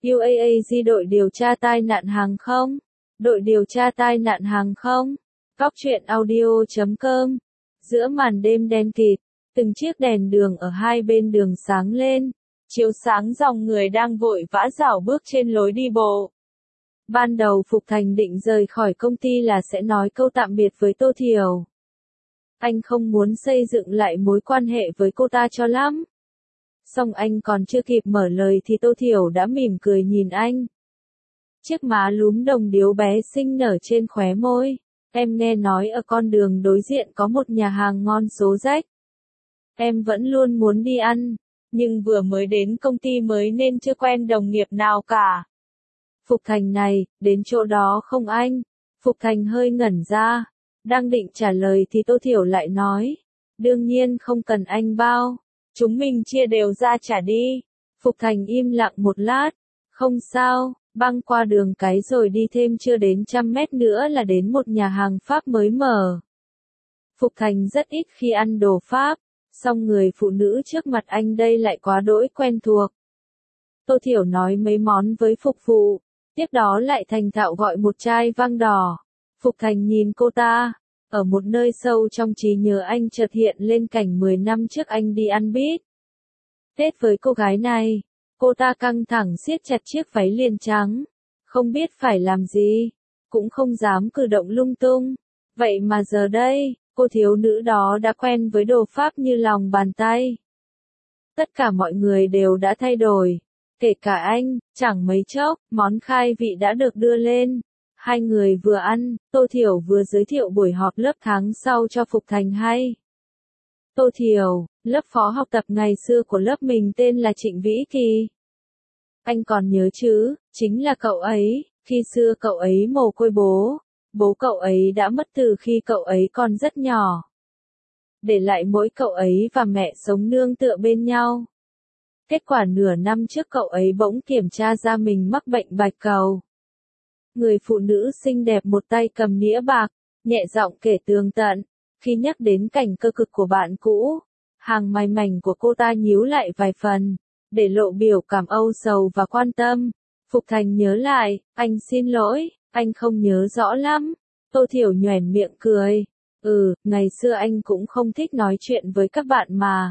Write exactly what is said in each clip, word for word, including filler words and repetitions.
u a a giê đội điều tra tai nạn hàng không. Đội điều tra tai nạn hàng không. Góc truyện audio chấm com. Giữa màn đêm đen kịt, từng chiếc đèn đường ở hai bên đường sáng lên, chiếu sáng dòng người đang vội vã rảo bước trên lối đi bộ. Ban đầu Phục Thành định rời khỏi công ty là sẽ nói câu tạm biệt với Tô Thiểu. Anh không muốn xây dựng lại mối quan hệ với cô ta cho lắm. Song anh còn chưa kịp mở lời thì Tô Thiểu đã mỉm cười nhìn anh. Chiếc má lúm đồng điếu bé xinh nở trên khóe môi. Em nghe nói ở con đường đối diện có một nhà hàng ngon số rách. Em vẫn luôn muốn đi ăn, nhưng vừa mới đến công ty mới nên chưa quen đồng nghiệp nào cả. Phục Thành này, đến chỗ đó không anh? Phục Thành hơi ngẩn ra, đang định trả lời thì Tô Thiểu lại nói. Đương nhiên không cần anh bao, chúng mình chia đều ra trả đi. Phục Thành im lặng một lát, không sao, băng qua đường cái rồi đi thêm chưa đến trăm mét nữa là đến một nhà hàng Pháp mới mở. Phục Thành rất ít khi ăn đồ Pháp, song người phụ nữ trước mặt anh đây lại quá đỗi quen thuộc. Tô Thiểu nói mấy món với phục vụ, tiếp đó lại thành thạo gọi một chai vang đỏ. Phục Thành nhìn cô ta, ở một nơi sâu trong trí nhớ anh chợt hiện lên cảnh mười năm trước anh đi ăn bít Tết với cô gái này. Cô ta căng thẳng siết chặt chiếc váy liền trắng, không biết phải làm gì, cũng không dám cử động lung tung. Vậy mà giờ đây, cô thiếu nữ đó đã quen với đồ Pháp như lòng bàn tay. Tất cả mọi người đều đã thay đổi, kể cả anh. Chẳng mấy chốc, món khai vị đã được đưa lên. Hai người vừa ăn, Tô Thiểu vừa giới thiệu buổi họp lớp tháng sau cho Phục Thành hay. Tô Thiểu, lớp phó học tập ngày xưa của lớp mình tên là Trịnh Vĩ Kỳ. Anh còn nhớ chứ, chính là cậu ấy. Khi xưa cậu ấy mồ côi bố, bố cậu ấy đã mất từ khi cậu ấy còn rất nhỏ. Để lại mỗi cậu ấy và mẹ sống nương tựa bên nhau. Kết quả nửa năm trước cậu ấy bỗng kiểm tra ra mình mắc bệnh bạch cầu. Người phụ nữ xinh đẹp một tay cầm nĩa bạc, nhẹ giọng kể tường tận. Khi nhắc đến cảnh cơ cực của bạn cũ, hàng mày mảnh của cô ta nhíu lại vài phần, để lộ biểu cảm âu sầu và quan tâm. Phục Thành nhớ lại, anh xin lỗi, anh không nhớ rõ lắm. Tô Thiểu nhoẻn miệng cười. Ừ, ngày xưa anh cũng không thích nói chuyện với các bạn mà.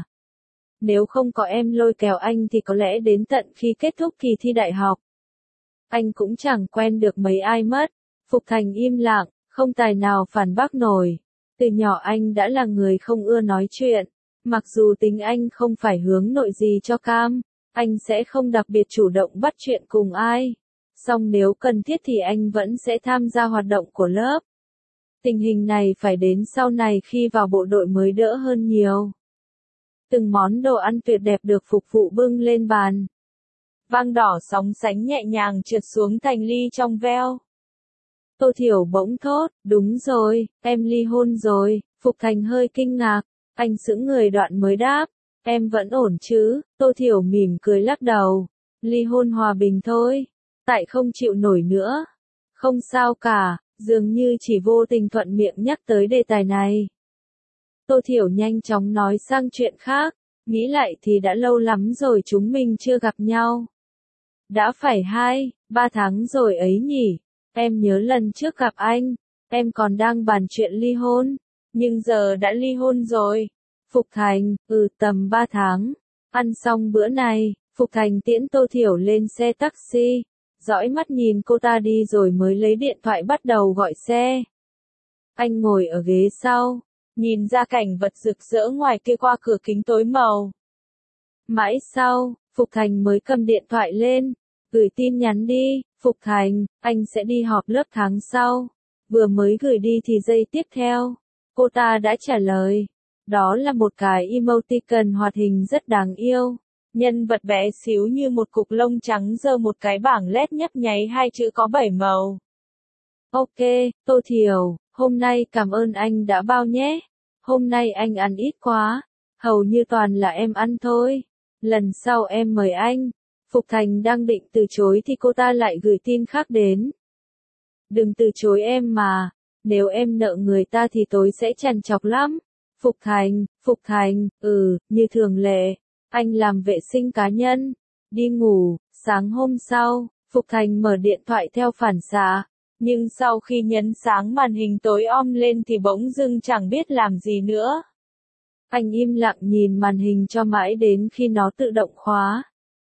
Nếu không có em lôi kéo anh thì có lẽ đến tận khi kết thúc kỳ thi đại học, anh cũng chẳng quen được mấy ai mất. Phục Thành im lặng, không tài nào phản bác nổi. Từ nhỏ anh đã là người không ưa nói chuyện. Mặc dù tính anh không phải hướng nội gì cho cam, anh sẽ không đặc biệt chủ động bắt chuyện cùng ai. Song nếu cần thiết thì anh vẫn sẽ tham gia hoạt động của lớp. Tình hình này phải đến sau này khi vào bộ đội mới đỡ hơn nhiều. Từng món đồ ăn tuyệt đẹp được phục vụ bưng lên bàn. Vang đỏ sóng sánh nhẹ nhàng trượt xuống thành ly trong veo. Tô Thiểu bỗng thốt, đúng rồi, em ly hôn rồi. Phục Thành hơi kinh ngạc, anh sững người đoạn mới đáp, em vẫn ổn chứ? Tô Thiểu mỉm cười lắc đầu, ly hôn hòa bình thôi, tại không chịu nổi nữa. Không sao cả, dường như chỉ vô tình thuận miệng nhắc tới đề tài này. Tô Thiểu nhanh chóng nói sang chuyện khác, nghĩ lại thì đã lâu lắm rồi chúng mình chưa gặp nhau. Đã phải hai, ba tháng rồi ấy nhỉ. Em nhớ lần trước gặp anh, em còn đang bàn chuyện ly hôn, nhưng giờ đã ly hôn rồi. Phục Thành, ừ tầm ba tháng. Ăn xong bữa này, Phục Thành tiễn Tô Thiểu lên xe taxi, dõi mắt nhìn cô ta đi rồi mới lấy điện thoại bắt đầu gọi xe. Anh ngồi ở ghế sau, nhìn ra cảnh vật rực rỡ ngoài kia qua cửa kính tối màu. Mãi sau, Phục Thành mới cầm điện thoại lên, gửi tin nhắn đi. Phục Thành, anh sẽ đi họp lớp tháng sau. Vừa mới gửi đi thì giây tiếp theo, cô ta đã trả lời. Đó là một cái emoticon hoạt hình rất đáng yêu. Nhân vật bé xíu như một cục lông trắng giơ một cái bảng led nhấp nháy hai chữ có bảy màu. Ok, Tô Thiểu, hôm nay cảm ơn anh đã bao nhé. Hôm nay anh ăn ít quá, hầu như toàn là em ăn thôi. Lần sau em mời anh. Phục Thành đang định từ chối thì cô ta lại gửi tin khác đến. Đừng từ chối em mà, nếu em nợ người ta thì tối sẽ trằn trọc lắm. Phục Thành, Phục Thành, ừ, như thường lệ, anh làm vệ sinh cá nhân, đi ngủ, Sáng hôm sau, Phục Thành mở điện thoại theo phản xạ, nhưng sau khi nhấn sáng màn hình tối om lên thì bỗng dưng chẳng biết làm gì nữa. Anh im lặng nhìn màn hình cho mãi đến khi nó tự động khóa.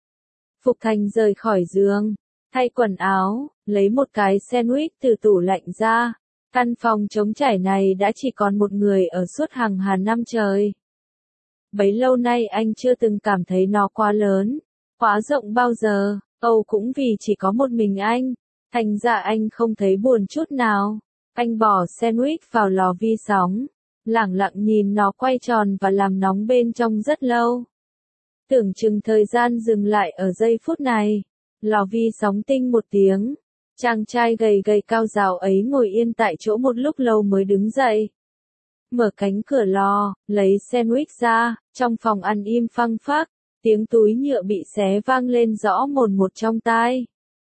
Phục Thành rời khỏi giường, thay quần áo, lấy một cái sandwich từ tủ lạnh ra. Căn phòng trống trải này đã chỉ còn một người ở suốt hàng ngàn năm trời. Bấy lâu nay anh chưa từng cảm thấy nó quá lớn, quá rộng bao giờ, Âu cũng vì chỉ có một mình anh, thành ra anh không thấy buồn chút nào. Anh bỏ sandwich vào lò vi sóng, lẳng lặng nhìn nó quay tròn và làm nóng bên trong rất lâu. Tưởng chừng thời gian dừng lại ở giây phút này, lò vi sóng tinh một tiếng. Chàng trai gầy gầy cao ráo ấy ngồi yên tại chỗ một lúc lâu mới đứng dậy. Mở cánh cửa lò, lấy sandwich ra, trong phòng ăn im phăng phắc, tiếng túi nhựa bị xé vang lên rõ mồn một trong tai.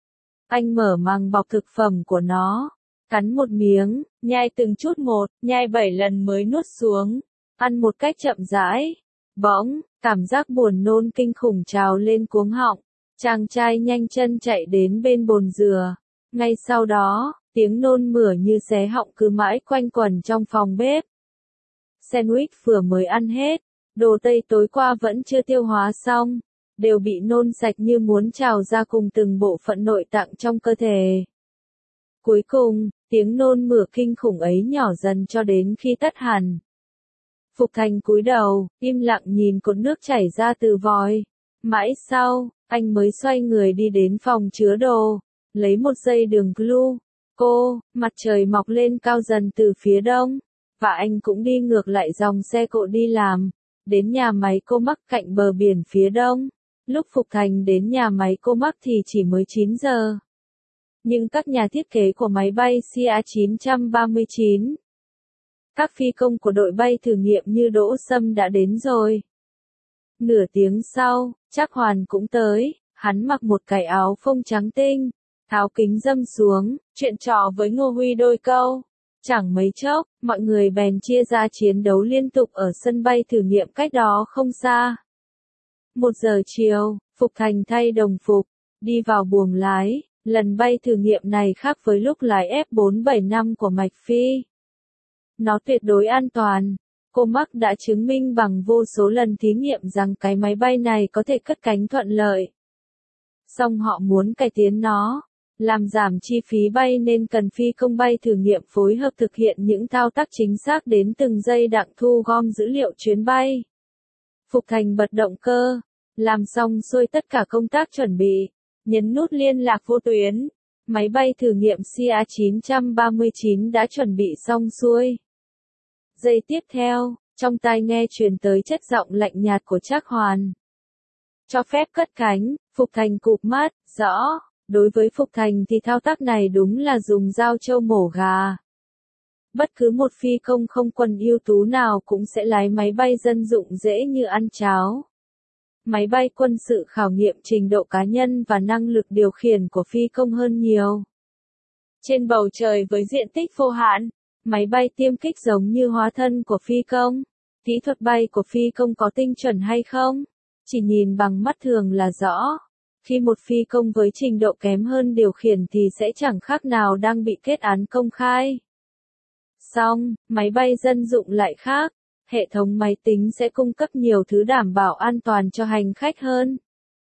Anh mở màng bọc thực phẩm của nó, cắn một miếng, nhai từng chút một, nhai bảy lần mới nuốt xuống, ăn một cách chậm rãi. Bỗng, cảm giác buồn nôn kinh khủng trào lên cuống họng, chàng trai nhanh chân chạy đến bên bồn dừa. Ngay sau đó, tiếng nôn mửa như xé họng cứ mãi quanh quẩn trong phòng bếp. Sandwich vừa mới ăn hết, đồ Tây tối qua vẫn chưa tiêu hóa xong, đều bị nôn sạch như muốn trào ra cùng từng bộ phận nội tạng trong cơ thể. Cuối cùng, tiếng nôn mửa kinh khủng ấy nhỏ dần cho đến khi tắt hẳn. Phục Thành cúi đầu, im lặng nhìn cột nước chảy ra từ vòi. Mãi sau, anh mới xoay người đi đến phòng chứa đồ, lấy một dây đường glue. Cô, mặt trời mọc lên cao dần từ phía đông, và anh cũng đi ngược lại dòng xe cộ đi làm, đến nhà máy Comac cạnh bờ biển phía đông. Lúc Phục Thành đến nhà máy Comac thì chỉ mới chín giờ. Nhưng các nhà thiết kế của máy bay C A chín ba chín, các phi công của đội bay thử nghiệm như Đỗ Sâm đã đến rồi. Nửa tiếng sau, Trác Hoàn cũng tới, hắn mặc một cái áo phông trắng tinh, tháo kính râm xuống, chuyện trò với Ngô Huy đôi câu. Chẳng mấy chốc, mọi người bèn chia ra chiến đấu liên tục ở sân bay thử nghiệm cách đó không xa. Một giờ chiều, Phục Thành thay đồng phục, đi vào buồng lái. Lần bay thử nghiệm này khác với lúc lái F bốn bảy năm của Mạch Phi. Nó tuyệt đối an toàn. Comac đã chứng minh bằng vô số lần thí nghiệm rằng cái máy bay này có thể cất cánh thuận lợi. Song họ muốn cải tiến nó, làm giảm chi phí bay nên cần phi công bay thử nghiệm phối hợp thực hiện những thao tác chính xác đến từng giây đặng thu gom dữ liệu chuyến bay. Phục Thành bật động cơ, làm xong xuôi tất cả công tác chuẩn bị, nhấn nút liên lạc vô tuyến. Máy bay thử nghiệm C A chín ba chín đã chuẩn bị xong xuôi. Giây tiếp theo, trong tai nghe truyền tới chất giọng lạnh nhạt của Trác Hoàn. Cho phép cất cánh, Phục Thành cụp mắt, rõ, đối với Phục Thành thì thao tác này đúng là dùng dao trâu mổ gà. Bất cứ một phi công không quân ưu tú nào cũng sẽ lái máy bay dân dụng dễ như ăn cháo. Máy bay quân sự khảo nghiệm trình độ cá nhân và năng lực điều khiển của phi công hơn nhiều. Trên bầu trời với diện tích vô hạn, máy bay tiêm kích giống như hóa thân của phi công. Kỹ thuật bay của phi công có tinh chuẩn hay không? Chỉ nhìn bằng mắt thường là rõ. Khi một phi công với trình độ kém hơn điều khiển thì sẽ chẳng khác nào đang bị kết án công khai. Song, máy bay dân dụng lại khác. Hệ thống máy tính sẽ cung cấp nhiều thứ đảm bảo an toàn cho hành khách hơn.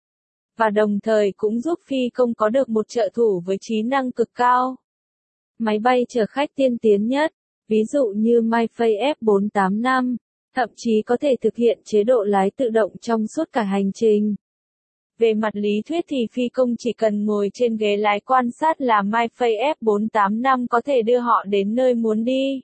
Và đồng thời cũng giúp phi công có được một trợ thủ với trí năng cực cao. Máy bay chở khách tiên tiến nhất, ví dụ như Myfay F bốn tám năm, thậm chí có thể thực hiện chế độ lái tự động trong suốt cả hành trình. Về mặt lý thuyết thì phi công chỉ cần ngồi trên ghế lái quan sát là Myfay F bốn tám năm có thể đưa họ đến nơi muốn đi.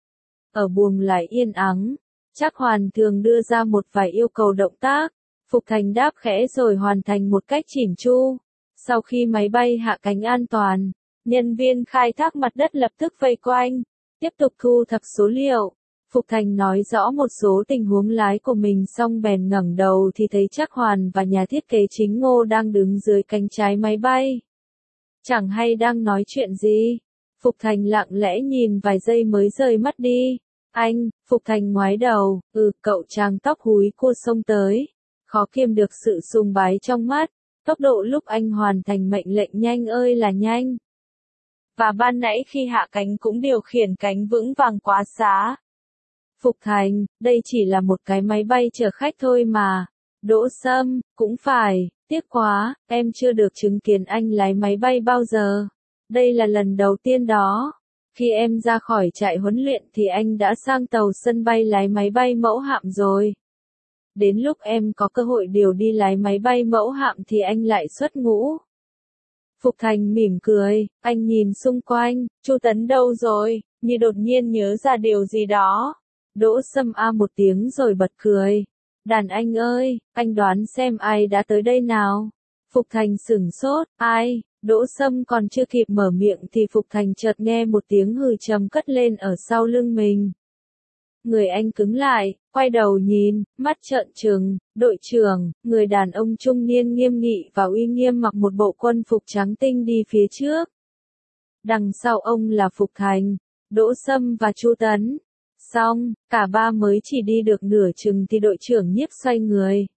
Ở buồng lái yên ắng, Trác Hoàn thường đưa ra một vài yêu cầu động tác, Phục Thành đáp khẽ rồi hoàn thành một cách chỉn chu. Sau khi máy bay hạ cánh an toàn, nhân viên khai thác mặt đất lập tức vây quanh, tiếp tục thu thập số liệu. Phục Thành nói rõ một số tình huống lái của mình xong bèn ngẩng đầu thì thấy Trác Hoàn và nhà thiết kế chính Ngô đang đứng dưới cánh trái máy bay. Chẳng hay đang nói chuyện gì. Phục Thành lặng lẽ nhìn vài giây mới rời mắt đi. Anh, Phục Thành ngoái đầu, ừ, cậu chàng tóc húi cua xông tới. Khó kiềm được sự sùng bái trong mắt. Tốc độ lúc anh hoàn thành mệnh lệnh nhanh ơi là nhanh. Và ban nãy khi hạ cánh cũng điều khiển cánh vững vàng quá xá. Phục Thành, đây chỉ là một cái máy bay chở khách thôi mà. Đỗ Sâm, cũng phải, tiếc quá, em chưa được chứng kiến anh lái máy bay bao giờ. Đây là lần đầu tiên đó. Khi em ra khỏi trại huấn luyện thì anh đã sang tàu sân bay lái máy bay mẫu hạm rồi. Đến lúc em có cơ hội điều đi lái máy bay mẫu hạm thì anh lại xuất ngũ. Phục Thành mỉm cười, anh nhìn xung quanh, Chu Tấn đâu rồi, như đột nhiên nhớ ra điều gì đó. Đỗ Sâm a một tiếng rồi bật cười. Đàn anh ơi, anh đoán xem ai đã tới đây nào. Phục Thành sửng sốt, ai? Đỗ Sâm còn chưa kịp mở miệng thì Phục Thành chợt nghe một tiếng hừ trầm cất lên ở sau lưng mình. Người anh cứng lại, quay đầu nhìn, mắt trợn trừng, đội trưởng, người đàn ông trung niên nghiêm nghị và uy nghiêm mặc một bộ quân phục trắng tinh đi phía trước. Đằng sau ông là Phục Thành, Đỗ Sâm và Chu Tấn. Xong, cả ba mới chỉ đi được nửa chừng thì đội trưởng Nhiếp xoay người.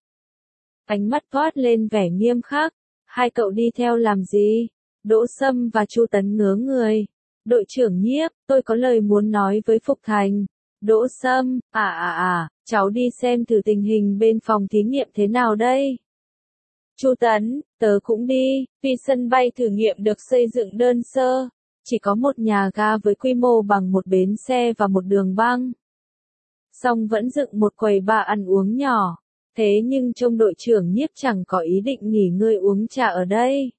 Ánh mắt toát lên vẻ nghiêm khắc, hai cậu đi theo làm gì? Đỗ Sâm và Chu Tấn ngớ người. Đội trưởng Nhiếp, tôi có lời muốn nói với Phục Thành. Đỗ Sâm, à à à, cháu đi xem thử tình hình bên phòng thí nghiệm thế nào đây. Chu Tấn, tớ cũng đi, vì sân bay thử nghiệm được xây dựng đơn sơ, chỉ có một nhà ga với quy mô bằng một bến xe và một đường băng. Song vẫn dựng một quầy bar ăn uống nhỏ, thế nhưng trông đội trưởng Nhiếp chẳng có ý định nghỉ ngơi uống trà ở đây.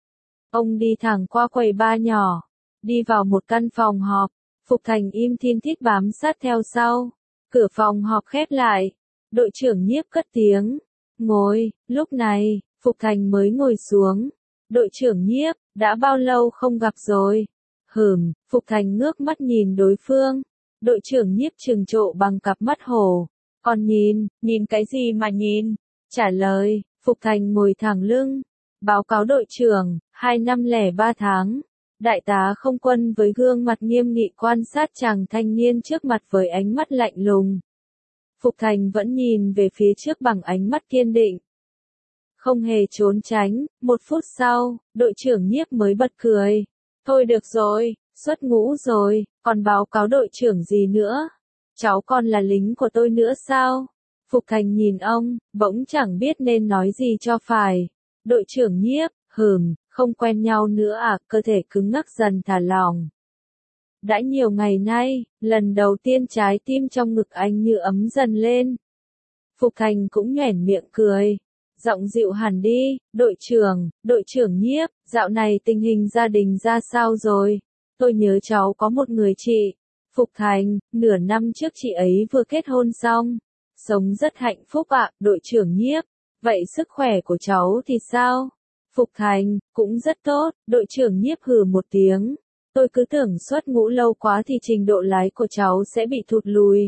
Ông đi thẳng qua quầy bar nhỏ, đi vào một căn phòng họp. Phục Thành im thiên thít bám sát theo sau. Cửa phòng họp khép lại. Đội trưởng Nhiếp cất tiếng. Ngồi, lúc này, Phục Thành mới ngồi xuống. Đội trưởng Nhiếp, đã bao lâu không gặp rồi? Hừm, Phục Thành ngước mắt nhìn đối phương. Đội trưởng Nhiếp trừng trộ bằng cặp mắt hổ. Còn nhìn, nhìn cái gì mà nhìn? Trả lời, Phục Thành ngồi thẳng lưng. Báo cáo đội trưởng, hai năm lẻ ba tháng. Đại tá không quân với gương mặt nghiêm nghị quan sát chàng thanh niên trước mặt với ánh mắt lạnh lùng. Phục Thành vẫn nhìn về phía trước bằng ánh mắt kiên định. Không hề trốn tránh, một phút sau, đội trưởng Nhiếp mới bật cười. Thôi được rồi, xuất ngũ rồi, còn báo cáo đội trưởng gì nữa? Cháu còn là lính của tôi nữa sao? Phục Thành nhìn ông, bỗng chẳng biết nên nói gì cho phải. Đội trưởng Nhiếp, hừm, không quen nhau nữa à, cơ thể cứng ngắc dần thả lỏng. Đã nhiều ngày nay, lần đầu tiên trái tim trong ngực anh như ấm dần lên. Phục Thành cũng nhoẻn miệng cười. Giọng dịu hẳn đi, đội trưởng, đội trưởng Nhiếp, dạo này tình hình gia đình ra sao rồi? Tôi nhớ cháu có một người chị. Phục Thành, nửa năm trước chị ấy vừa kết hôn xong. Sống rất hạnh phúc ạ, đội trưởng Nhiếp. Vậy sức khỏe của cháu thì sao? Phục Thành, cũng rất tốt, đội trưởng Nhiếp hừ một tiếng. Tôi cứ tưởng xuất ngũ lâu quá thì trình độ lái của cháu sẽ bị thụt lùi.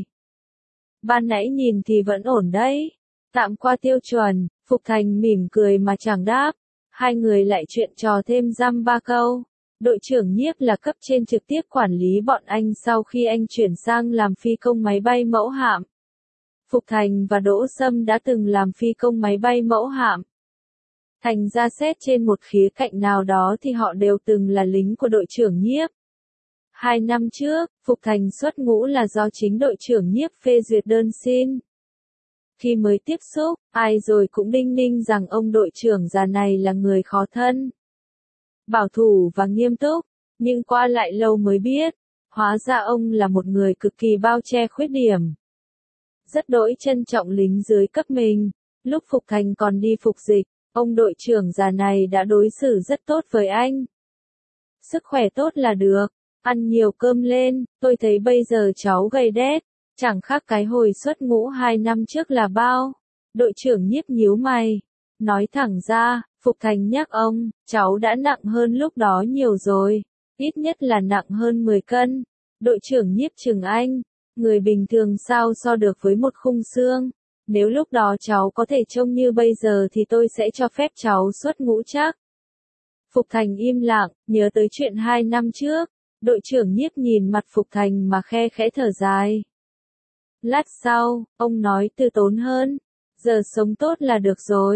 Ban nãy nhìn thì vẫn ổn đấy. Tạm qua tiêu chuẩn, Phục Thành mỉm cười mà chẳng đáp. Hai người lại chuyện trò thêm dăm ba câu. Đội trưởng Nhiếp là cấp trên trực tiếp quản lý bọn anh sau khi anh chuyển sang làm phi công máy bay mẫu hạm. Phục Thành và Đỗ Sâm đã từng làm phi công máy bay mẫu hạm. Thành ra xét trên một khía cạnh nào đó thì họ đều từng là lính của đội trưởng Nhiếp. Hai năm trước, Phục Thành xuất ngũ là do chính đội trưởng Nhiếp phê duyệt đơn xin. Khi mới tiếp xúc, ai rồi cũng đinh ninh rằng ông đội trưởng già này là người khó thân. Bảo thủ và nghiêm túc, nhưng qua lại lâu mới biết, hóa ra ông là một người cực kỳ bao che khuyết điểm. Rất đỗi trân trọng lính dưới cấp mình, lúc Phục Thành còn đi phục dịch. Ông đội trưởng già này đã đối xử rất tốt với anh. Sức khỏe tốt là được, ăn nhiều cơm lên, tôi thấy bây giờ cháu gầy đét, chẳng khác cái hồi xuất ngũ hai năm trước là bao. Đội trưởng Nhiếp nhíu mày, nói thẳng ra, Phục Thành nhắc ông, cháu đã nặng hơn lúc đó nhiều rồi, ít nhất là nặng hơn mười cân. Đội trưởng Nhiếp chừng anh, người bình thường sao so được với một khung xương. Nếu lúc đó cháu có thể trông như bây giờ thì tôi sẽ cho phép cháu xuất ngũ chắc. Phục Thành im lặng, nhớ tới chuyện hai năm trước. Đội trưởng Nhiếp nhìn mặt Phục Thành mà khe khẽ thở dài. Lát sau, ông nói từ tốn hơn. Giờ sống tốt là được rồi.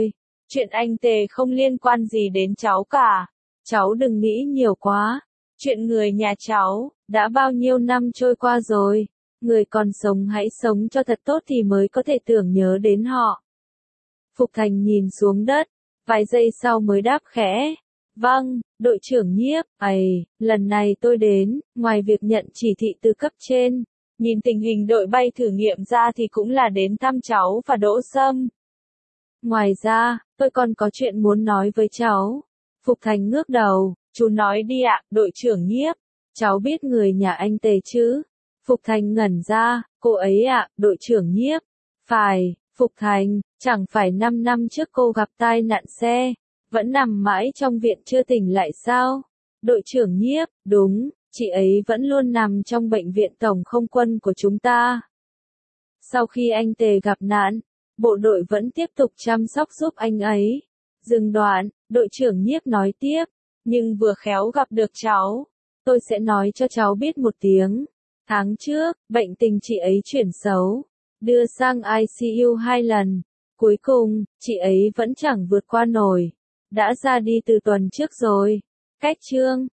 Chuyện anh Tề không liên quan gì đến cháu cả. Cháu đừng nghĩ nhiều quá. Chuyện người nhà cháu, đã bao nhiêu năm trôi qua rồi. Người còn sống hãy sống cho thật tốt thì mới có thể tưởng nhớ đến họ. Phục Thành nhìn xuống đất, vài giây sau mới đáp khẽ. Vâng, đội trưởng Nhiếp, ầy, lần này tôi đến, ngoài việc nhận chỉ thị từ cấp trên, nhìn tình hình đội bay thử nghiệm ra thì cũng là đến thăm cháu và Đỗ Sâm. Ngoài ra, tôi còn có chuyện muốn nói với cháu. Phục Thành ngước đầu, chú nói đi ạ, đội trưởng Nhiếp. Cháu biết người nhà anh Tề chứ? Phục Thành ngẩn ra, cô ấy ạ, đội trưởng Nhiếp. Phải, Phục Thành, chẳng phải năm năm trước cô gặp tai nạn xe, vẫn nằm mãi trong viện chưa tỉnh lại sao? Đội trưởng Nhiếp, đúng, chị ấy vẫn luôn nằm trong bệnh viện tổng không quân của chúng ta. Sau khi anh Tề gặp nạn, bộ đội vẫn tiếp tục chăm sóc giúp anh ấy. Dừng đoạn, đội trưởng Nhiếp nói tiếp, nhưng vừa khéo gặp được cháu, tôi sẽ nói cho cháu biết một tiếng. Tháng trước, bệnh tình chị ấy chuyển xấu, đưa sang i xê u hai lần. Cuối cùng, chị ấy vẫn chẳng vượt qua nổi. Đã ra đi từ tuần trước rồi. Cách chương